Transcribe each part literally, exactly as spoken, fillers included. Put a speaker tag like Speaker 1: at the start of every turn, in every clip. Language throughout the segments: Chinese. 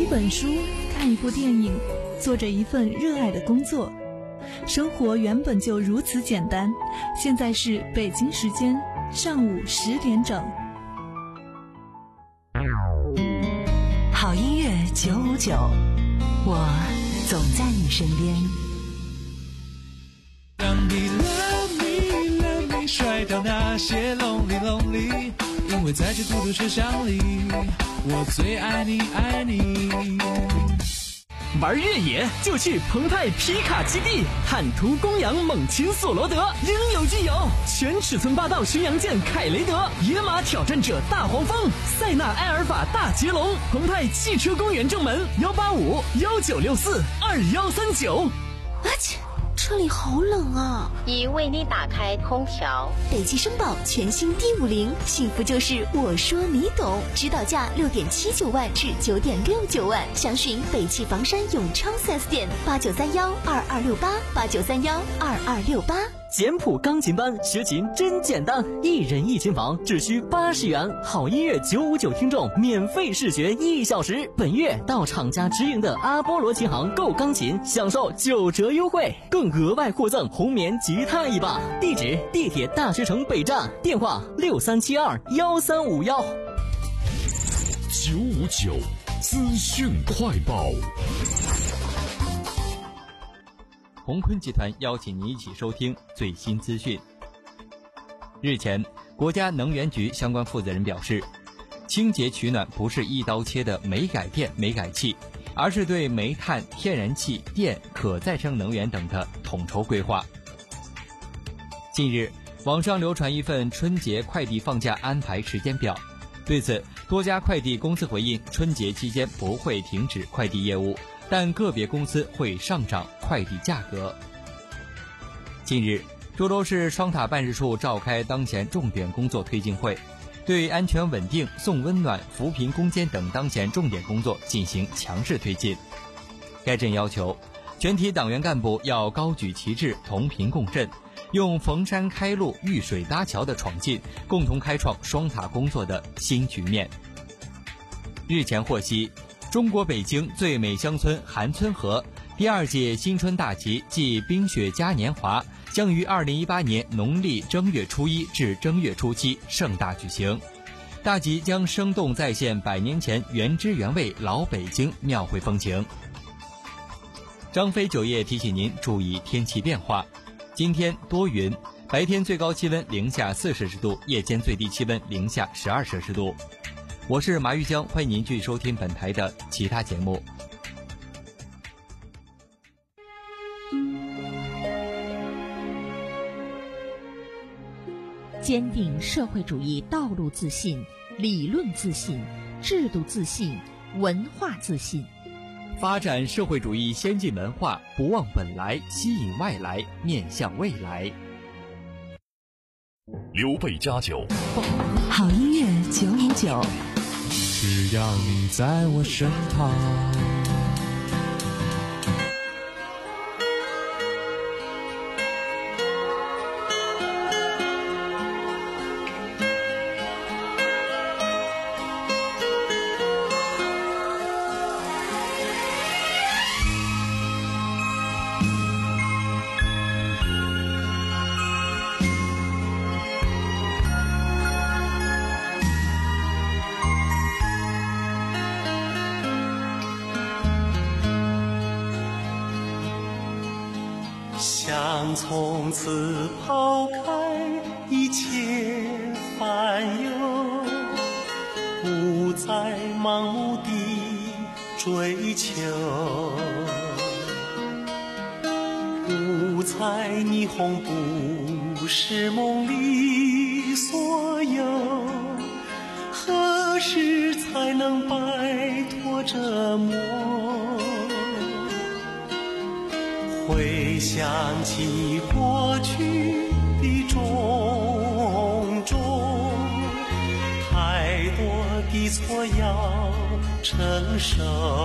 Speaker 1: 本书，看一部电影，做着一份热爱的工作。生活原本就如此简单。现在是北京时间上午十点整。
Speaker 2: 好音乐九五九，我总在你身边。
Speaker 3: 让你 love me love me 甩掉那些 lonely lonely， 因为在这孤独车厢里，我最爱你爱你。
Speaker 4: 玩越野就去澎湃皮卡基地，坦途公羊猛禽索罗德，应有尽有。全尺寸霸道巡洋舰凯雷德，野马挑战者大黄蜂，塞纳埃尔法大捷龙。澎湃汽车公园正门幺八五幺九六四二幺三九。
Speaker 5: 啊切！车里好冷啊！
Speaker 6: 已为你打开空调。
Speaker 5: 北汽绅宝全新 D 五零，幸福就是我说你懂，指导价六点七九万至九点六九万，详询北汽房山永昌 四 S 店八九三幺二二六八八九三幺二二六八。
Speaker 4: 简谱钢琴班学琴真简单，一人一琴房只需八十元，好音乐九五九听众免费试学一小时。本月到厂家直营的阿波罗琴行购钢琴，享受九折优惠，更额外获赠红棉吉他一把。地址：地铁大学城北站，电话六三七二幺三五幺。
Speaker 7: 九五九资讯快报。
Speaker 8: 鸿坤集团邀请您一起收听最新资讯。日前，国家能源局相关负责人表示，清洁取暖不是一刀切的煤改电、煤改气，而是对煤炭、天然气、电、可再生能源等的统筹规划。近日，网上流传一份春节快递放假安排时间表，对此，多家快递公司回应，春节期间不会停止快递业务，但个别公司会上涨快递价格。近日，涿州市双塔办事处召开当前重点工作推进会，对安全稳定、送温暖、扶贫攻坚等当前重点工作进行强势推进。该镇要求，全体党员干部要高举旗帜，同频共振，用逢山开路、遇水搭桥的闯劲，共同开创双塔工作的新局面。日前获悉，中国北京最美乡村韩村河第二届新春大集暨冰雪嘉年华将于二零一八年农历正月初一至正月初七盛大举行。大集将生动再现百年前原汁原味老北京庙会风情。张飞酒业提醒您注意天气变化，今天多云，白天最高气温零下四摄氏度，夜间最低气温零下十二摄氏度。我是马玉江，欢迎您继续收听本台的其他节目。
Speaker 9: 坚定社会主义道路自信、理论自信、制度自信、文化自信，
Speaker 8: 发展社会主义先进文化，不忘本来，吸引外来，面向未来。
Speaker 7: 刘备佳酒，
Speaker 2: 好音乐九五九，
Speaker 3: 只要你在我身旁。
Speaker 10: 想从此抛开一切烦忧，不再盲目地追求，五彩霓虹不是梦里所有，何时才能摆脱折磨？回想起过去的种种，太多的错要承受，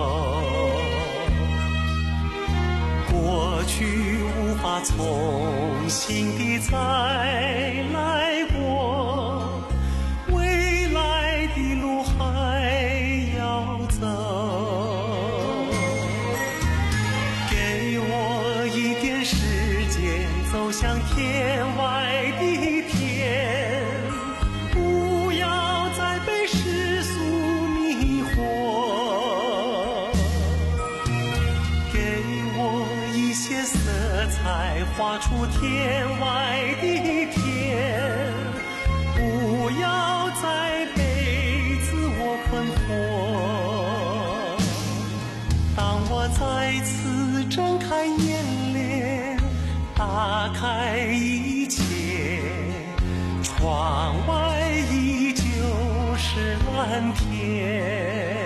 Speaker 10: 过去无法重新的再来过，未来的路还要走。 蓝天。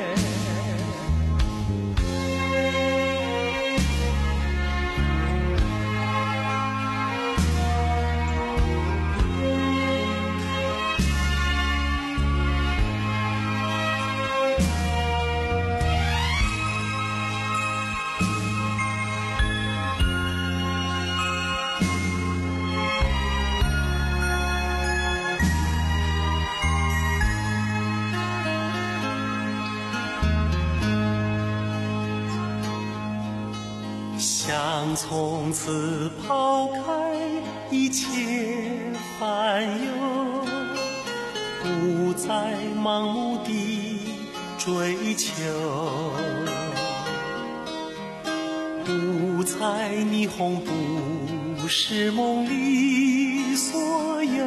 Speaker 10: 想从此抛开一切烦忧，不再盲目地追求，不猜霓虹不是梦里所有，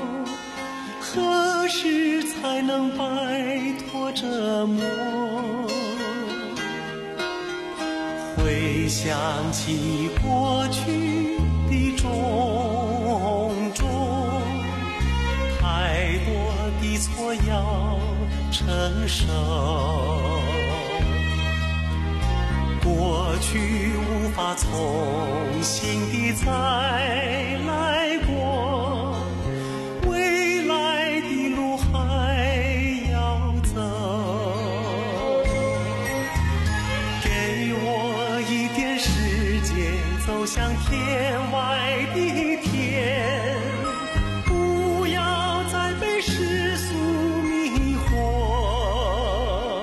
Speaker 10: 何时才能摆脱折磨？回想起过去的种种，太多的错要承受，过去无法重新的再来过，未来的路还要走。走向天外的天，不要再被世俗迷惑，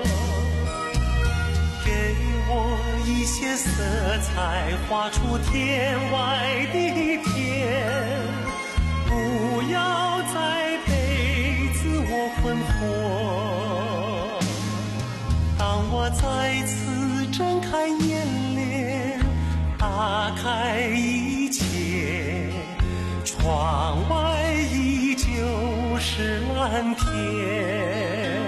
Speaker 10: 给我一些色彩，画出天外的天，不要再被自我困惑。当我再次睁开眼帘，打开一切，窗外依旧是蓝天。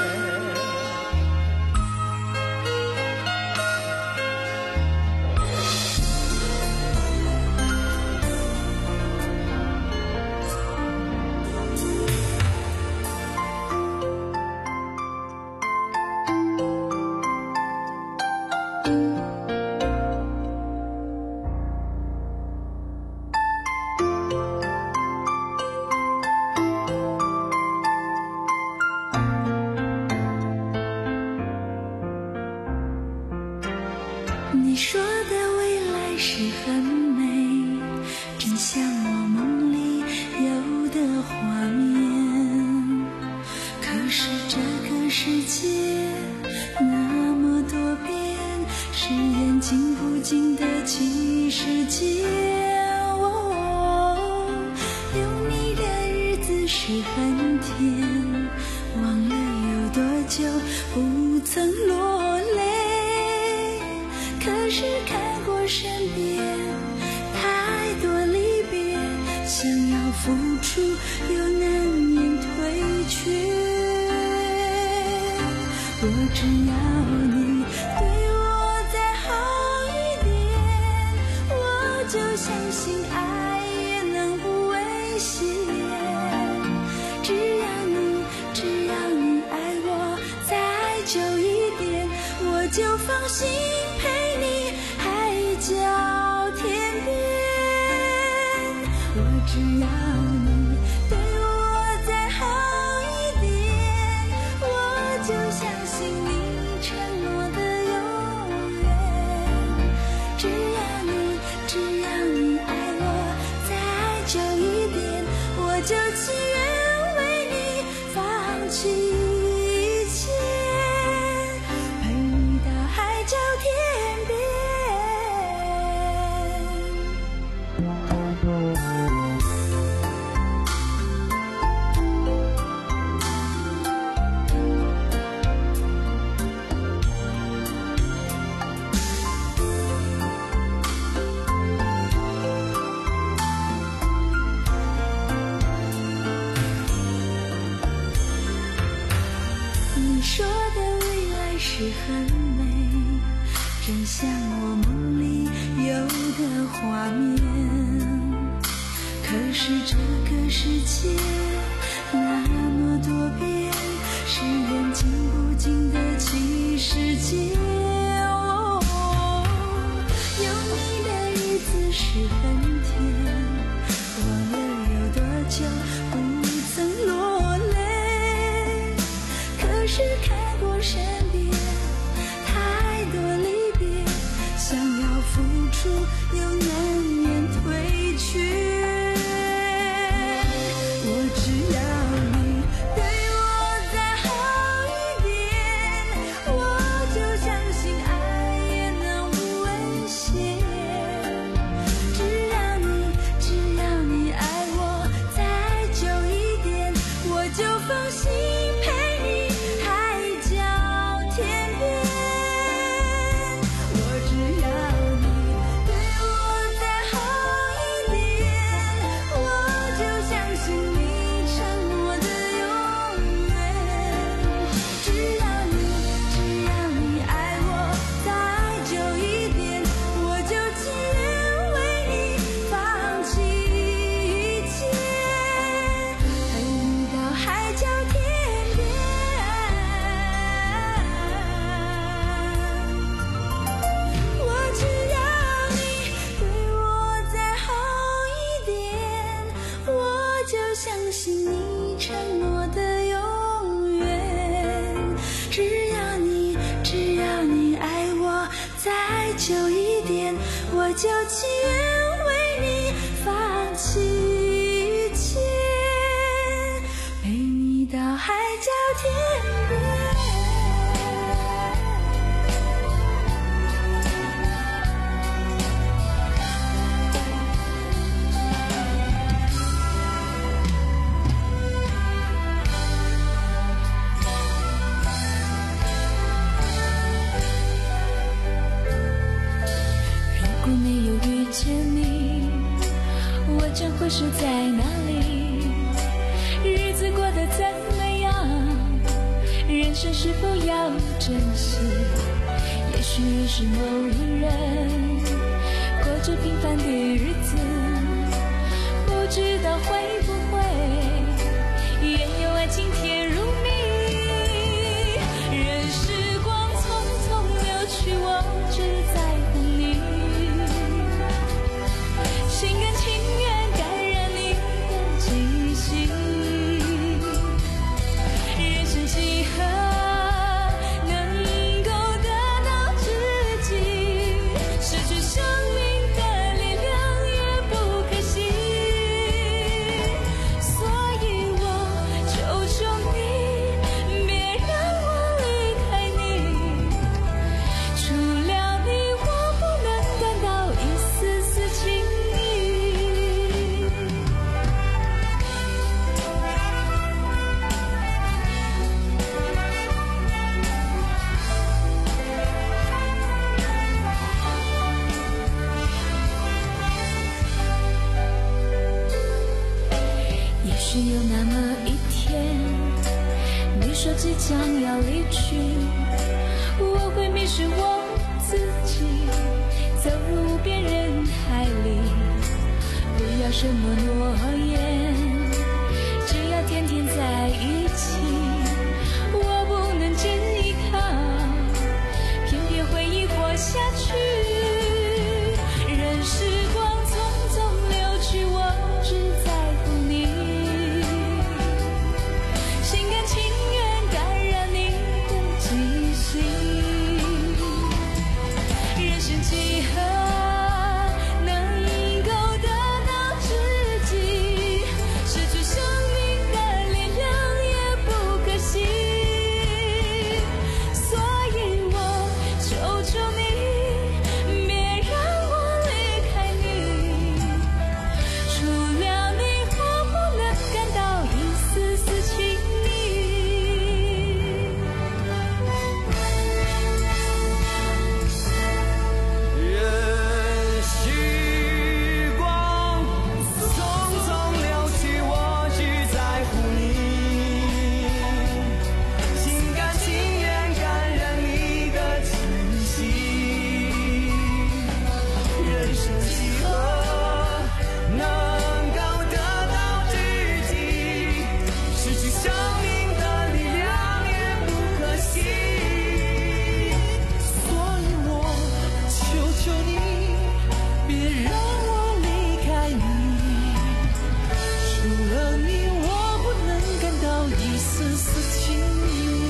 Speaker 11: 你说的未来是很美，真像我梦里有的画面。可是这个世界那么多变，是眼睛不经的奇世界。哦，有你的日子是很甜，忘了有多久不曾落泪。可是看过身边太多离别，想要付出又难免退却。若只要你对我再好一点，我就相信爱也能不危险。只要你只要你爱我再久一点，我就放心陪你海角天边。我只要你对我再好一点，我就相信你承诺的永远。只要你只要你爱我再久一点，我就情愿为你放弃一切，陪你到海角天边。你说的未来是很美，真像我梦里有的画面。可是这个世界那么多变，是就情愿为你放弃一切，陪你到海角天边。 如果没有遇见你，我将会是在哪里？日子过得怎么样？人生是否要珍惜？也许认识某一人，过着平凡的日子，不知道会不会也有爱情甜如蜜。任时光匆匆流去，我只在乎你，心甘情愿感染你的气息。人生几何能够得到知己，失去生命的力量也不可惜。所以我求求你，别让我离开你，除了你我不能感到一丝丝情意。也许有那么一天，你说即将要离去，我会迷失我自己，走入无边人海里。不要什么诺言，只要天天在一起。我不能真依靠，偏偏回忆活下去。任时光匆匆流去，我只在乎你，心甘情愿感染你的气息。人生几何能够得到知己，失去生命的力量也不可惜。所以我求求你，别让我离开你，除了你我不能感到一丝丝情意。
Speaker 10: 任时光匆匆流去，我只在乎你，心甘情愿感染你的气息。人生几何能够得到知己，失去生命的力量也不可惜。所以我求求你，别让我离开你，除了你我不能感到一丝丝情意。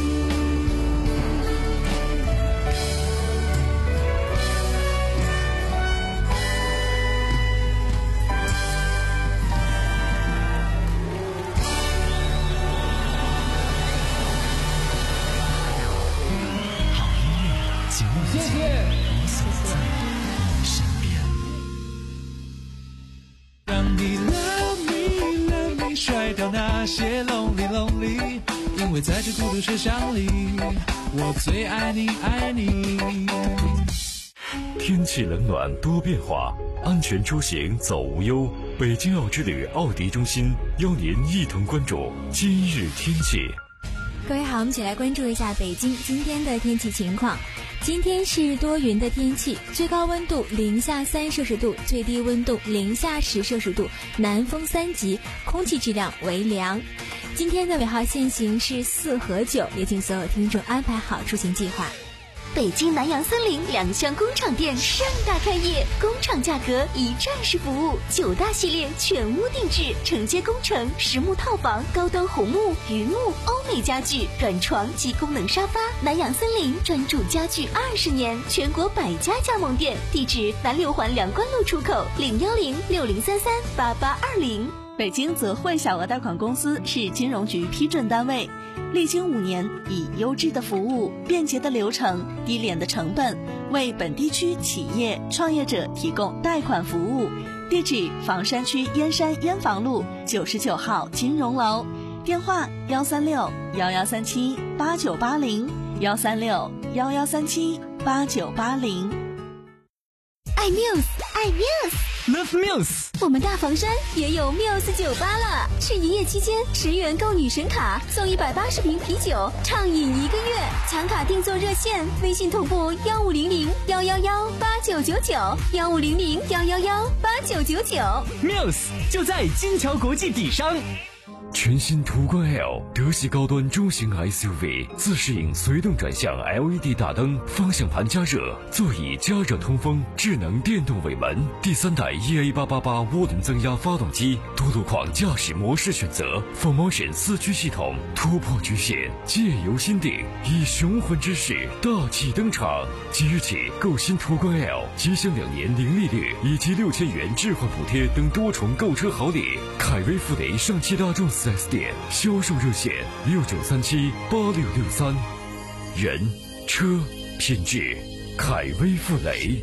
Speaker 3: 些 lonely lonely， 因为在这孤独车厢里，我最爱你爱你。
Speaker 7: 天气冷暖多变化，安全出行走无忧。北京奥之旅奥迪中心邀您一同关注今日天气。
Speaker 12: 各位好，我们一起来关注一下北京今天的天气情况。今天是多云的天气，最高温度零下三摄氏度，最低温度零下十摄氏度，南风三级，空气质量为良。今天的尾号限行是四和九，也请所有听众安排好出行计划。
Speaker 5: 北京南洋森林两厢工厂店盛大开业，工厂价格一站式服务，九大系列全屋定制，承接工程、实木套房、高端红木、榆木、欧美家具、软床及功能沙发。南洋森林专注家具二十年，全国百家加盟店，地址南六环梁关路出口，零幺零六零三三八八二零。
Speaker 13: 北京泽惠小额贷款公司是金融局批准单位，历经五年，以优质的服务、便捷的流程、低廉的成本，为本地区企业创业者提供贷款服务。地址：房山区燕山燕房路九十九号金融楼，电话：幺三六幺幺三七八九八零，幺三六幺幺三七八九八零。
Speaker 5: 爱 Muse， 爱 Muse。Love
Speaker 4: Muse，
Speaker 5: 我们大房山也有 Muse 酒吧了。是营业期间，十元购女神卡，送一百八十瓶啤酒，畅饮一个月。抢卡订座热线：微信同步幺五零零幺幺幺八九九九，幺五零零幺幺幺八九九九。
Speaker 4: Muse 就在金桥国际底商。
Speaker 7: 全新途观 L 德系高端中型 S U V， 自适应随动转向 L E D 大灯，方向盘加热，座椅加热通风，智能电动尾门，第三代 E A 八八八涡轮增压发动机，多路况驾驶模式选择 ，Full Motion 四驱系统，突破局限，借由心定，以雄浑之势大气登场。即日起购新途观 L， 即享两年零利率以及六千元置换补贴等多重购车好礼。凯威富雷上汽大众四 S 店销售热线六九三七八六六三，人车品质，凯威富雷。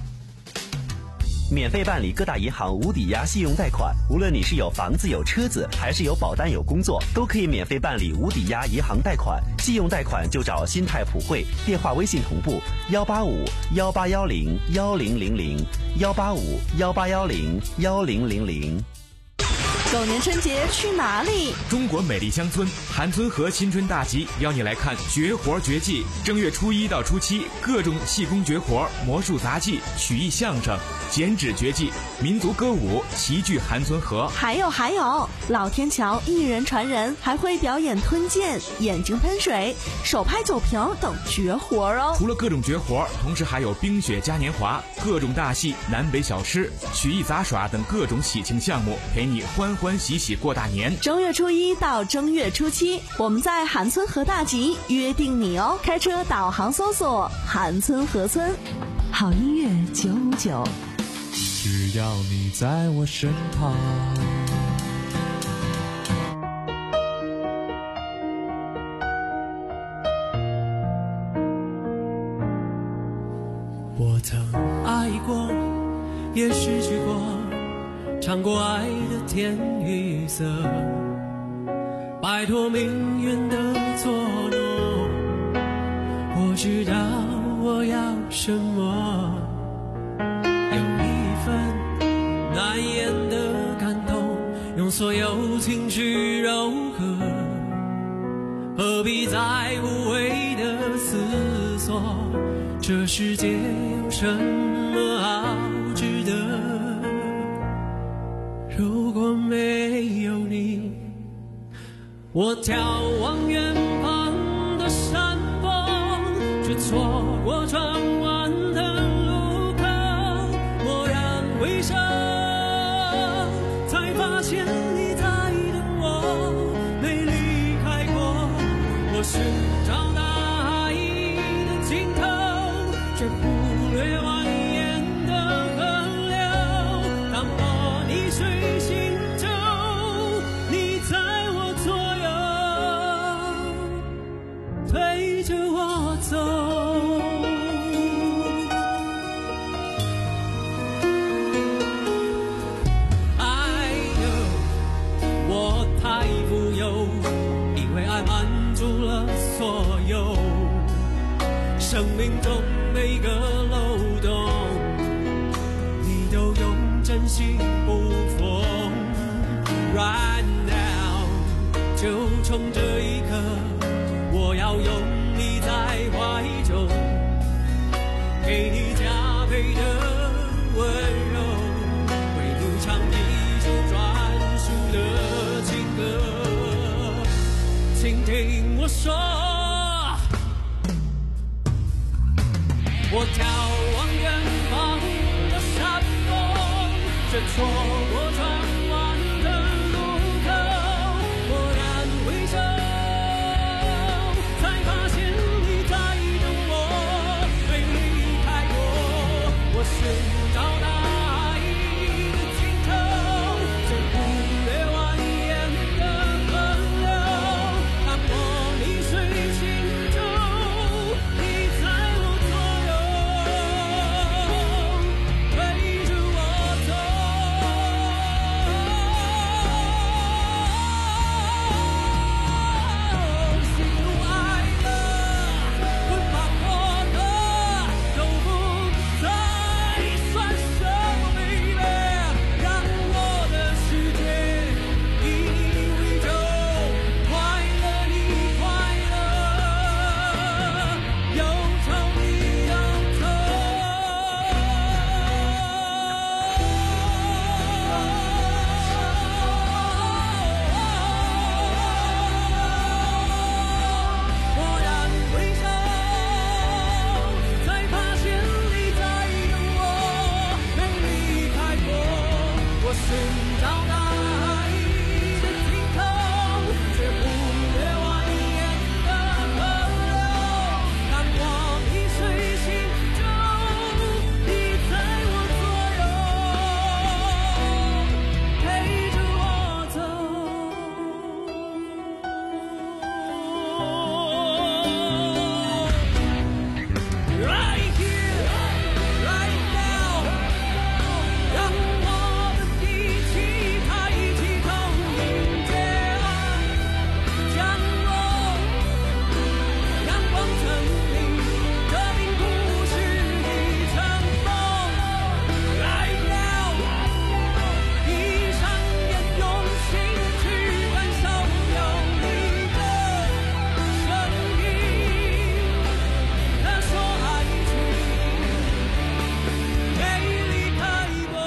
Speaker 14: 免费办理各大银行无抵押信用贷款，无论你是有房子有车子，还是有保单有工作，都可以免费办理无抵押银行贷款。信用贷款就找新泰普惠，电话微信同步幺八五幺八幺零幺零零零幺八五幺八幺零幺零零零。
Speaker 13: 狗年春节去哪里？
Speaker 15: 中国美丽乡村韩村河新春大集邀你来看绝活绝技。正月初一到初七，各种气功绝活、魔术杂技、曲艺相声、剪纸绝技、民族歌舞齐聚韩村河。
Speaker 13: 还有还有，老天桥一人传人，还会表演吞剑、眼睛喷水、手拍酒瓶等绝活哦。
Speaker 15: 除了各种绝活，同时还有冰雪嘉年华、各种大戏、南北小吃、曲艺杂耍等各种喜庆项目，陪你欢欢喜喜过大年。
Speaker 13: 正月初一到正月初七，我们在韩村河大集约定你哦。开车导航搜索韩村河村。
Speaker 2: 好音乐九五九，
Speaker 3: 只要你在我身旁。我曾爱过，也失去过，尝过爱的甜与涩，摆脱命运的捉弄。我知道我要什么，有一份难言的感动，用所有情绪柔和，何必再无谓的思索？这世界有什么好值得？如果没有你，我眺望远方的山峰，却错过转弯的路口。蓦然回首，才发现你在等我，没离开过。我寻找大海的尽头，却忽略蜿蜒的河流。当我逆水行舟，你在我左右，推着我走。I know 我太富有， 生命中每个漏洞，你都用真心补缝。Right now， 就从这一刻，我要拥你在怀中，给你加倍的温柔，为你唱一首专属的情歌。请听我说，我眺望远方的山峰，这错过转弯的路口，蓦然回首，才发现你在等我，没离开过。我寻找大海的尽头，这忽略蜿蜒的河流，看我逆水行舟，你在我左右，陪着我走。喜怒哀乐，奔跑过的都不再算什么，baby，让我的世界以你为重，快乐你快乐，忧愁你忧愁。蓦然回首，才发现你在等我，没离开过。我寻找大海的尽头，却忽略蜿蜒的河流，看我逆水行舟，你在我左右，陪着我走。Right here, right now， 让我的脾气抬起头迎接爱降落，阳光成林，这并不是一场梦。Right now， 闭上眼，用心去感受有你的声音。他说爱情没离开过。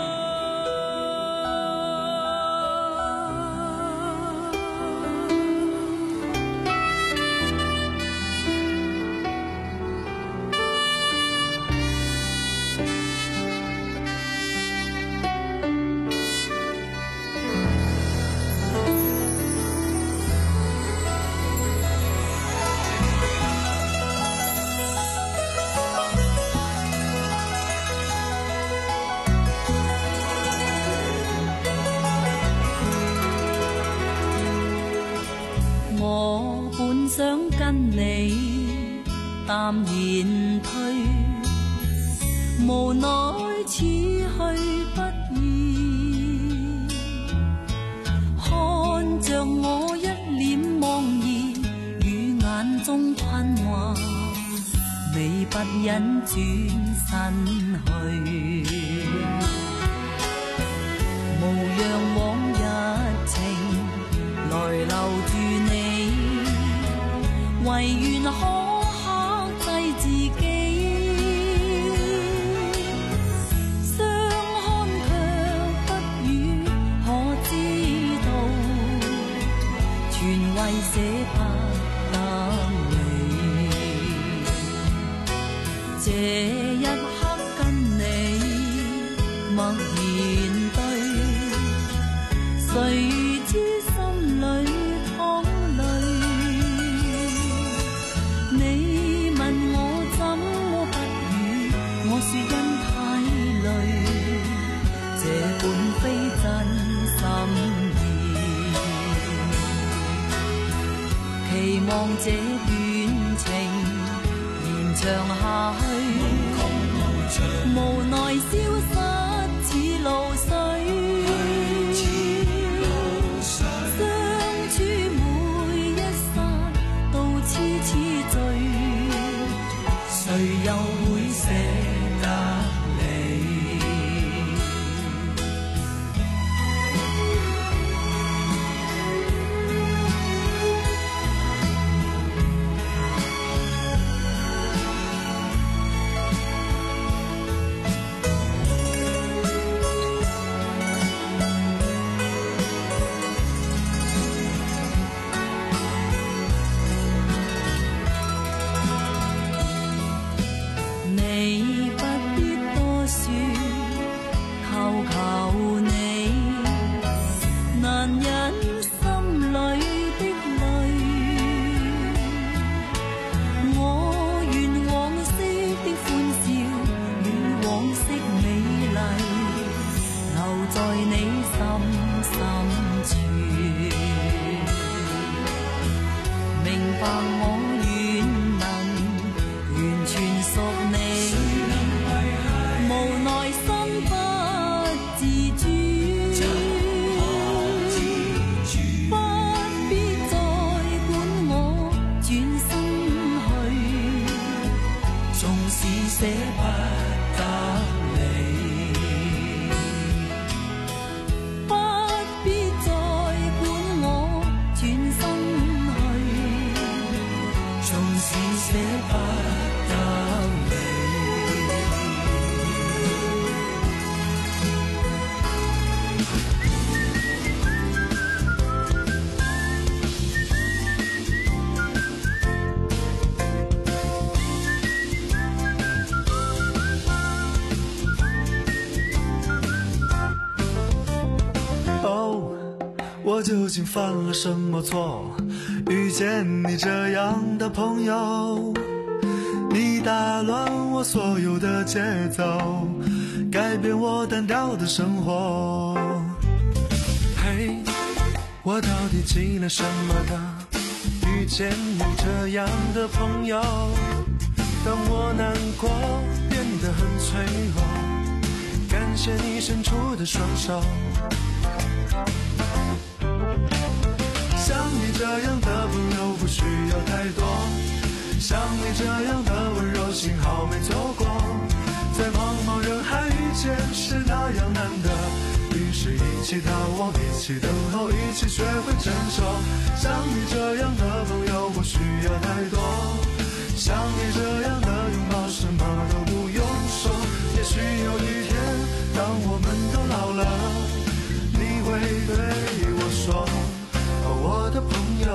Speaker 16: 我本想跟你淡然退，無奈此去不易。看着我一臉茫然，與眼中困惑，你不忍轉身去，無讓往日情來留住你，唯願可克制自己，相看卻不語可知道，全為捨不得你。這一刻跟你默然對，誰知心裏淌淚。你問我怎麼不語，我說因太累，這本非真心意。期望這段情延長下去，無奈消失似露水。相處每一剎都痴痴醉， 白我願能完全屬你，無奈心不自主，不必再管我轉身去，縱使捨不得捨不得你。
Speaker 17: 哦，我究竟犯了什么错？遇见你这样的朋友，你打乱我所有的节奏，改变我单调的生活。嘿，我到底积了什么的？遇见你这样的朋友，当我难过变得很脆弱，感谢你伸出的双手。像你这样的朋友不需要太多，像你这样的温柔幸好没错过，在茫茫人海遇见是那样难得，于是一起逃亡，一起等候，一起学会承受。像你这样的朋友不需要太多，像你这样的拥抱什么都不用说。也许有一天当我们都老了，你会对我说，我的朋友。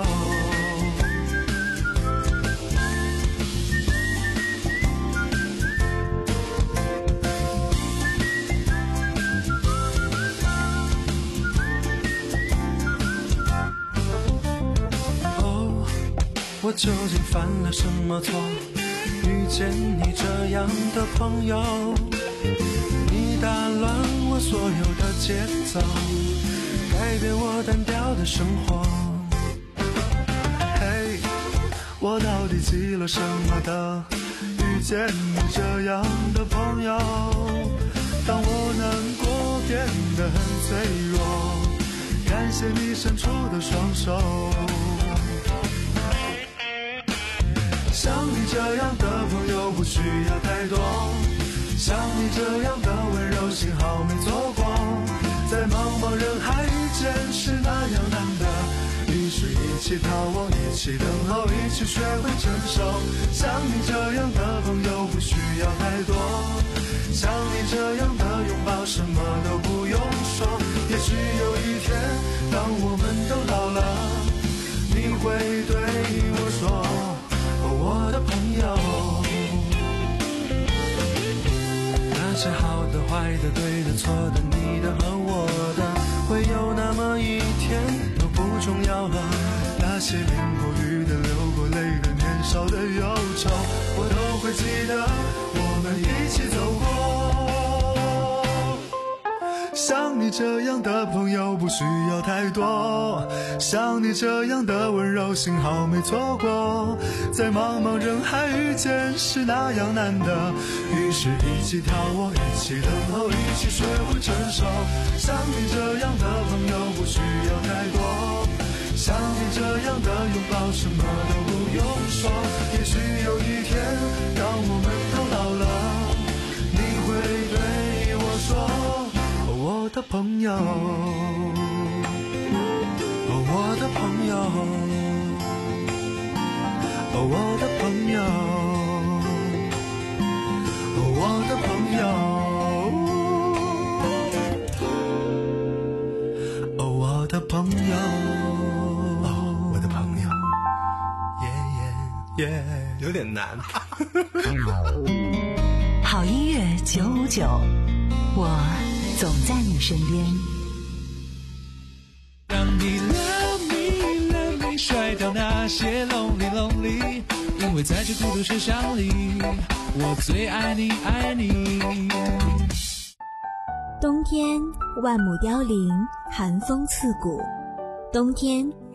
Speaker 17: 哦，我究竟犯了什么错？遇见你这样的朋友，你打乱我所有的节奏，改变我单调的生活。嘿，我到底积了什么的？遇见你这样的朋友，当我难过变得很脆弱，感谢你伸出的双手。像你这样的朋友不需要太多，像你这样的温柔幸好没错过，在茫茫人海遇见是那样难得，于是一起逃亡，一起等候，一起学会承受。像你这样的朋友不需要太多，像你这样的拥抱什么都不用说。也许有一天当我们都老了，你会对我说，我的朋友。那些好的坏的对的错的你的和我的，会有那么一天都不重要了。那些淋过雨的流过泪的年少的忧愁，我都会记得，我们一起走过。像你这样的朋友不需要太多，像你这样的温柔幸好没错过，在茫茫人海遇见是那样难得，于是一起逃亡，一起等候，一起学会承受。像你这样的朋友不需要太多，像你这样的拥抱什么都不用说。也许有一天当我们都老了，你会对我说，我的朋友，我的朋友，我的朋友，我的朋友，我的朋友，我的朋友，耶耶耶，有点难。
Speaker 2: 好音乐九五九，我总在你身边。
Speaker 3: 让你 love me love me 甩掉那些 lonely lonely， 因为在这孤独车厢里，我最爱你爱你。
Speaker 12: 冬天万木凋零，寒风刺骨。冬天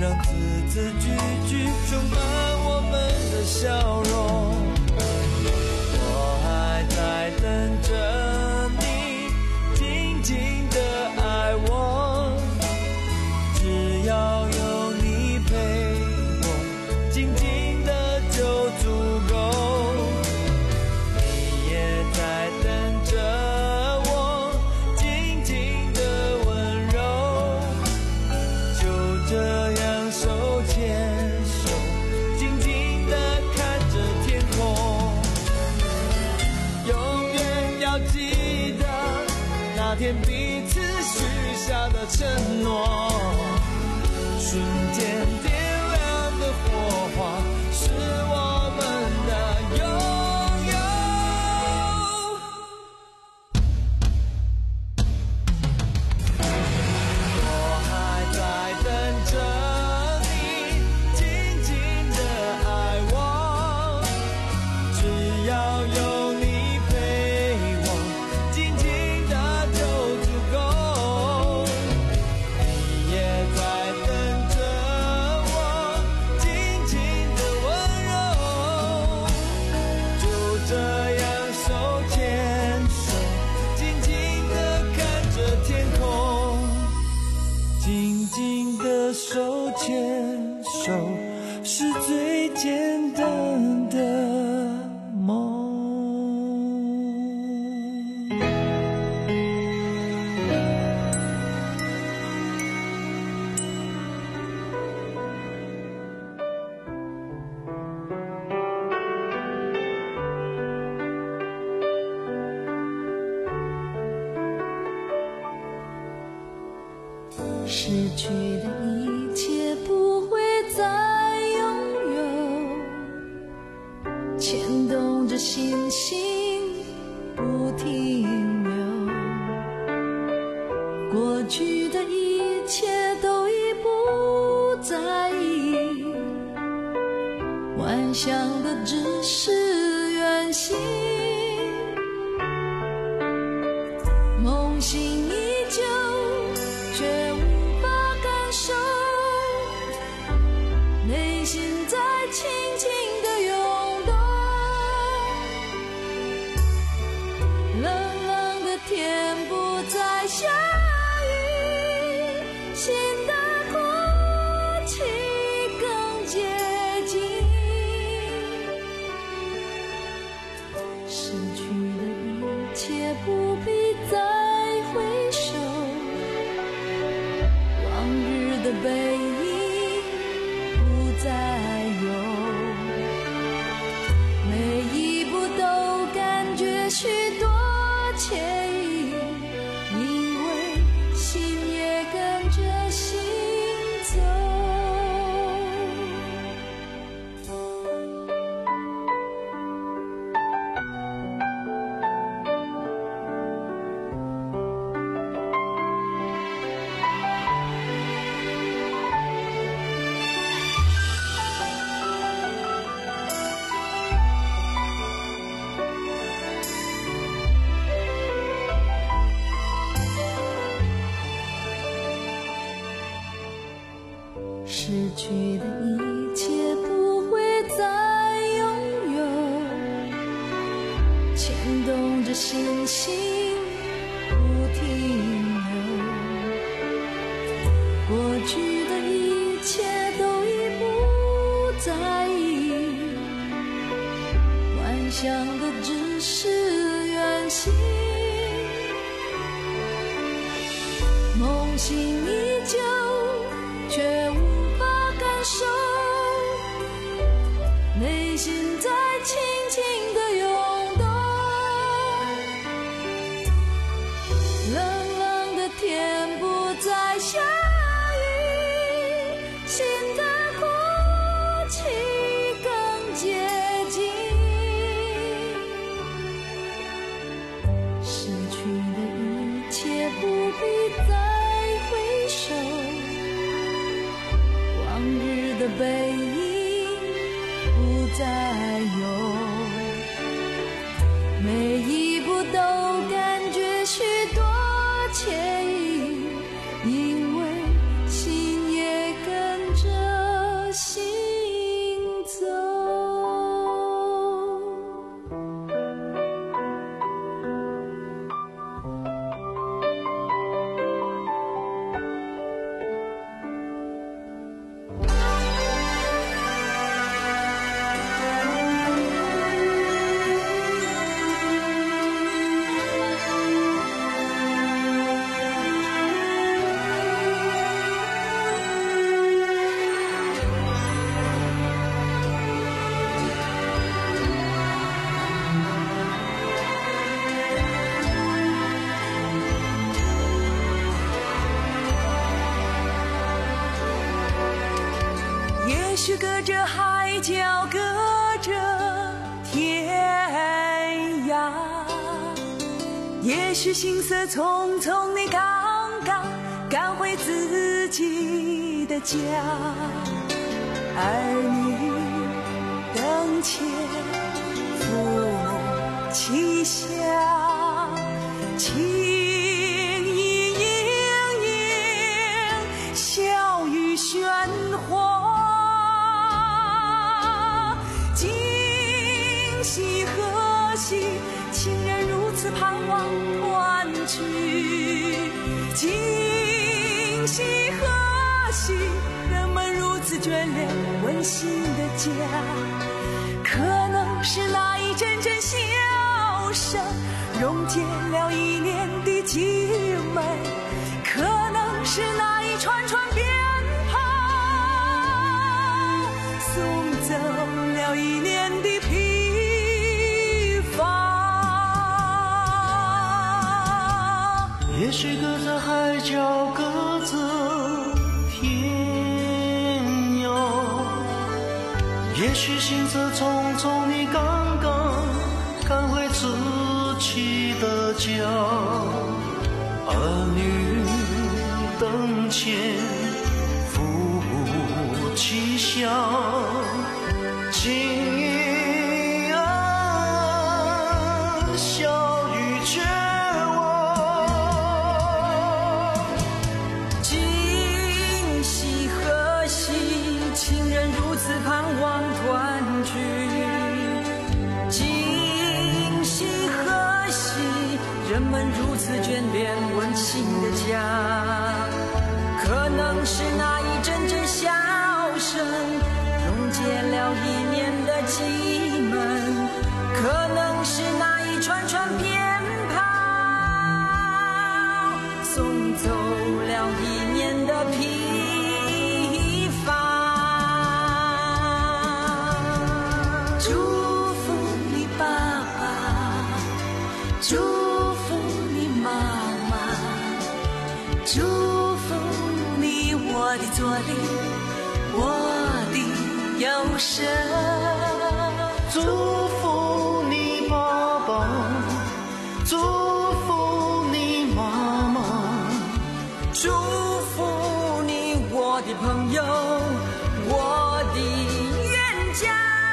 Speaker 18: 让字字句句充满我们的笑容。我还在等着你静静的爱我，只要有你陪我，静静的就足够。你也在等着我静静的温柔，就这样手牵手静静的看着天空。永远要记得那天彼此许下的承诺，瞬间点亮的火花是我们的拥有。我还在等着你静静的爱我，只要有你陪我，静静的就足够。你也在等着我静静的温柔，就这样手牵手静静的看着天空，静静的手牵手是最简单的梦。
Speaker 11: 失去的一切不会再拥有，牵动着心心不停留，过去的一切都已不在意，幻想的只是远行，梦醒依旧却无法感受，内心在轻轻的涌动，冷冷的天不再下雨，心的哭泣更接近，失去的一切不必再回首，往日的背影不再有，每一步都感觉许多惬意，因为心也跟着心走。失去的一切不会再拥有，牵动着心心不停留，过去的一切都已不在意，幻想的只是远行，梦醒依旧却无法感受，内心在轻轻的涌动，冷冷的天不再下雨，心的哭泣更接近，失去的一切不必再回首，往日的背影不再有，每一步都感觉许多惬意，因为心也跟着许隔着海角，隔着天涯，也许行色匆匆，你刚刚赶回自己的家，儿女灯前夫妻下，情意盈盈，笑语喧哗，今夕何夕，情人如此盼望团聚，今夕何夕，人们如此眷恋温馨的家，可能是那一阵阵笑声溶解了一年的寂闷，可能是那一串串鞭炮送走了一年的疲乏。
Speaker 10: 也许隔着海角，隔着天涯，也许行色匆匆，你刚刚赶回自己的家，儿女灯前夫妻下，情意啊笑语绝望，
Speaker 11: 今夕何夕，情人如此盼望团聚，今夕何夕，人们如此眷恋温馨的家，可能是那一阵阵笑声溶解了一年的寂闷，可能是那一串串鞭炮送走了一年的疲乏。祝福你爸爸，祝福你妈妈，祝福你我的左邻，我的右舍，
Speaker 10: 祝福你爸爸，祝福你妈妈，
Speaker 11: 祝福你我的朋友，我的冤家，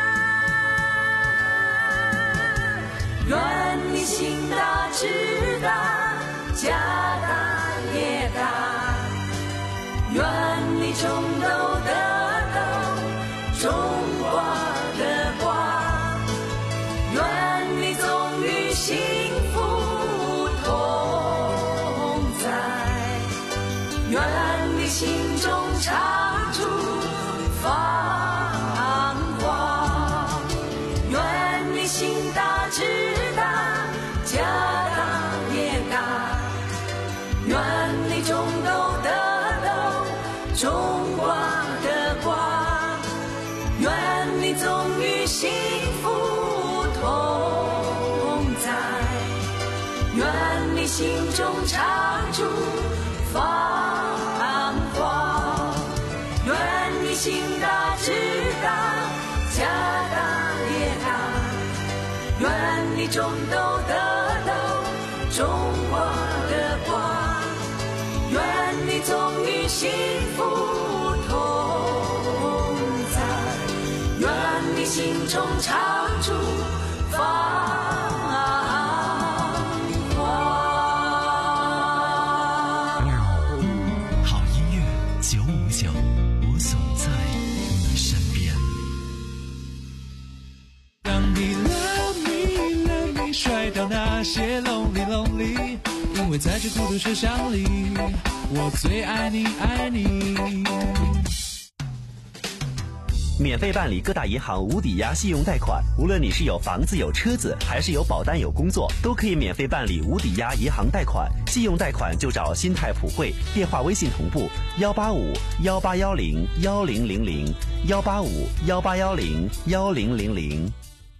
Speaker 11: 愿你心大志大，家大业大，愿你种豆得豆，种瓜得瓜，愿你总与幸福同在，愿你心中常驻繁华，愿你心大志大，家大业大，愿你种豆得豆，种瓜得瓜，愿你总与幸福同在，愿你心中常驻繁华，愿你心大志大，家大业大，愿你种豆得豆，种瓜得瓜，愿你总与幸福同在，愿你心中常驻繁华。
Speaker 19: 好音乐九五九，我总在你身边。
Speaker 3: 当你 love me love me 甩掉那些 lonely lonely， 因为在这孤独车厢里，我最爱你爱你。
Speaker 14: 免费办理各大银行无抵押信用贷款，无论你是有房子有车子，还是有保单有工作，都可以免费办理无抵押银行贷款。信用贷款就找新泰普惠，电话微信同步幺八五幺八幺零幺零零零幺八五幺八幺零幺零零零。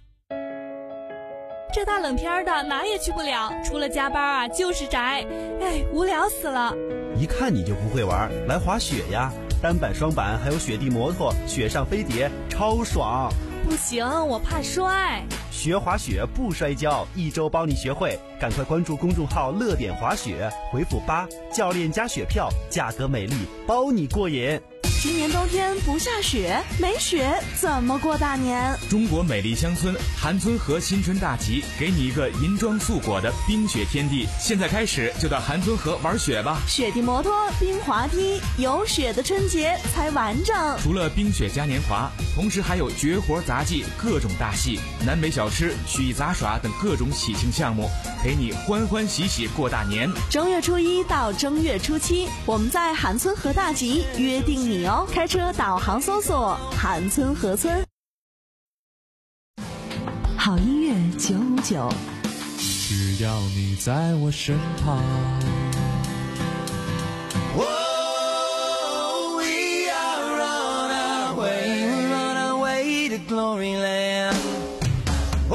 Speaker 1: 这大冷天的哪也去不了，除了加班啊就是宅，哎，无聊死了。
Speaker 20: 一看你就不会玩，来滑雪呀！
Speaker 14: 单板、双板，还有雪地摩托、雪上飞碟，超爽。
Speaker 1: 不行，我怕摔。
Speaker 14: 学滑雪不摔跤，一周帮你学会。赶快关注公众号乐点滑雪，回复八，教练加雪票，价格美丽，包你过瘾。
Speaker 13: 今年冬天不下雪，没雪怎么过大年？
Speaker 15: 中国美丽乡村韩村河新春大集，给你一个银装素裹的冰雪天地。现在开始就到韩村河玩雪吧！
Speaker 13: 雪地摩托、冰滑梯，有雪的春节才完整。
Speaker 15: 除了冰雪嘉年华，同时还有绝活杂技、各种大戏、南北小吃、曲艺杂耍等各种喜庆项目，陪你欢欢喜喜过大年。
Speaker 13: 正月初一到正月初七，我们在韩村河大集约定你哦！开车导航搜索韩村河村。
Speaker 2: 好音乐九五九，
Speaker 3: 只要你在我身旁。
Speaker 18: Oh, we are on our way, we're on our way to glory land. Oh,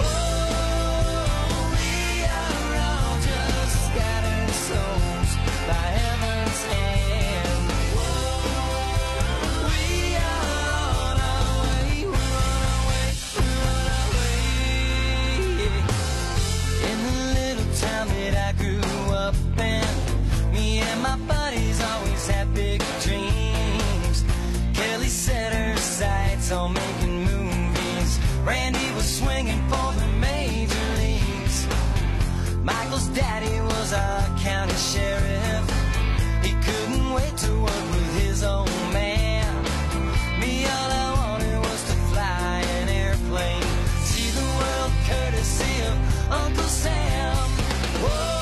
Speaker 18: we are all just scattered souls by heaven's hand. Oh, we are on our way, we're on our way, we're on our way. In the little town that I grew up in, me and my buddies always had big dreams. Kelly set her sights on making movies. Randy was swinging for the major leagues. Michael's daddy was our county sheriff. He couldn't wait to work with his old man. Me, all I wanted was to fly an airplane, see the world courtesy of Uncle Sam. Whoa.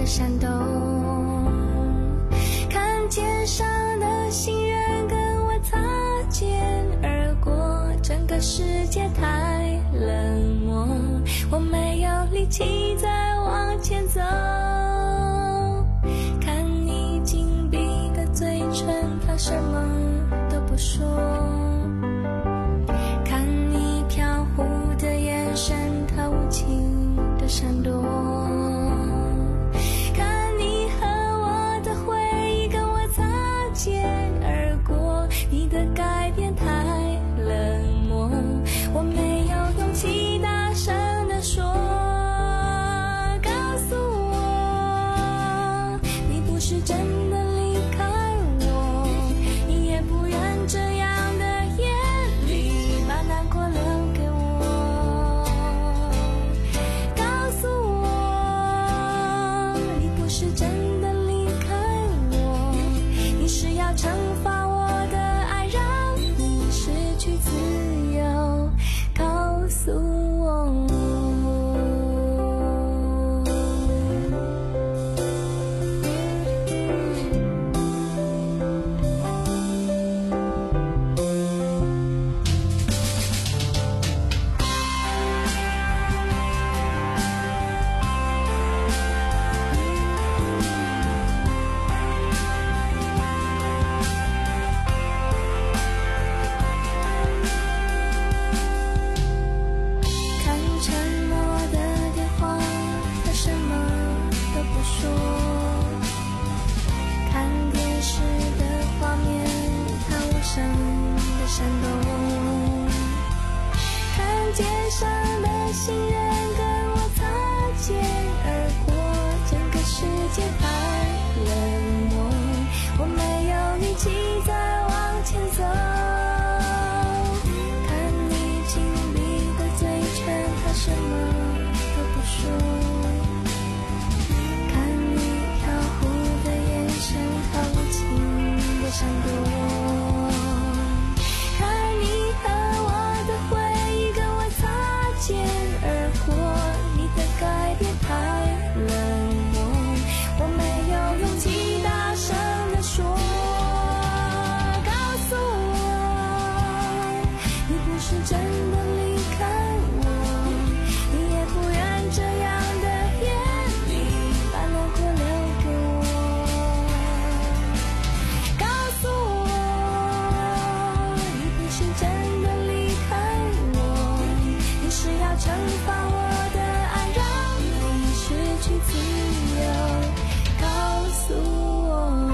Speaker 11: 闪动，看肩上的行人跟我擦肩而过，整个世界太冷漠，我没有力气再往前走，看你紧闭的嘴唇，他什么都不说，看你飘忽的眼神，他无情的闪躲，看你和我的回忆跟我擦肩而过，你的改变太冷漠，我没有勇气大声地说，告诉我你不是真的离开我，你也不愿这样的眼里把难过留给我，告诉我你不是真的离开我，你是要惩罚我的爱，让你失去自由，告诉我。看沉默的电话，他什么都不说，看电视的画面，他无声的闪动，看街上的行人跟我擦肩而过，整个世界太冷漠，我没有力气再往前走，看你紧闭的嘴唇，他什么都不说，看你飘忽的眼神，他无情的闪躲，看你和我的回忆跟我擦肩而过，你的改变太冷漠，我没有勇气大声地说，告诉我你不是真的离开我，你也不愿这样的眼里把难过留给我，告诉我你不是真的离开我，你是要惩罚我的爱，让你失去自由，告诉我。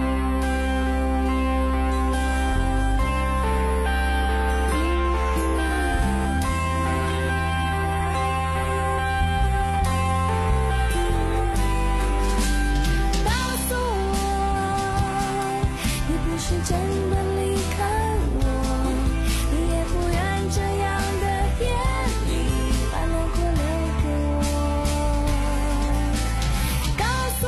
Speaker 11: 告诉我你不是真的离开我，你也不愿这样的眼里把难过留给我，告诉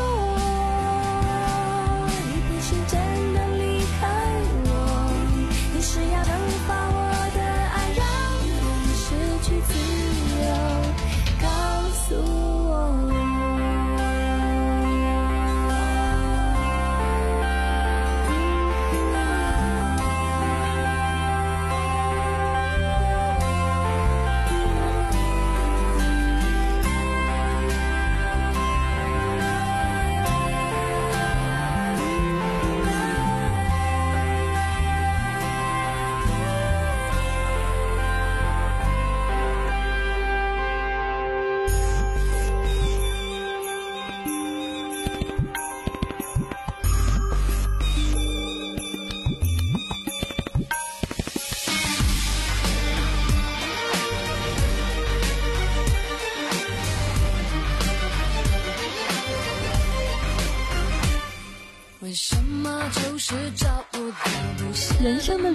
Speaker 11: 我你不是真的离开我，你是要惩罚我的爱，让你失去自由，告诉我。
Speaker 1: 人生的